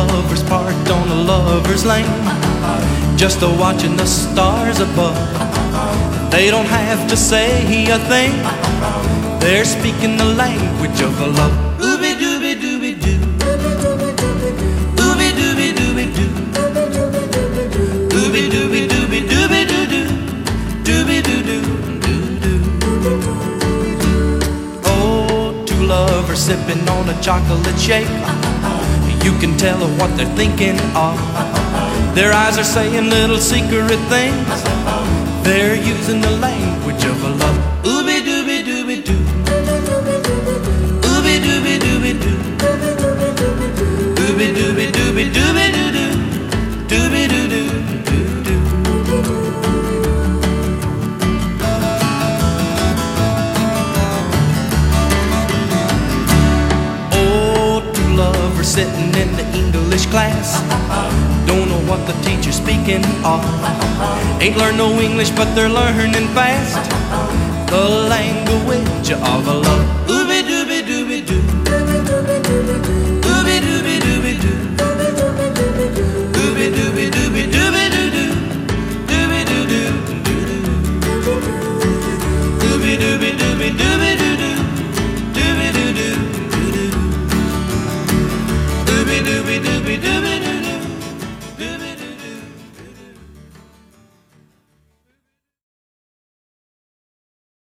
lovers parked on a lover's lane, just a watching the stars above. They don't have to say a thing, they're speaking the language of love. Ooby dooby dooby doo, ooby dooby dooby doo, ooby dooby dooby dooby doo doo, dooby doo doo doo doo. Oh, two lovers sipping on a chocolate shake, you can tell what they're thinking of. Their eyes are saying little secret things, they're using the language of love. Ooby dooby dooby doo, ooby dooby dooby doo, ooby dooby dooby dooby doo doo, dooby doo doo doo doo. Oh, two lovers sitting in the English class, don't know what the teacher's speaking of. Ain't learned no English, but they're learning fast the language of love.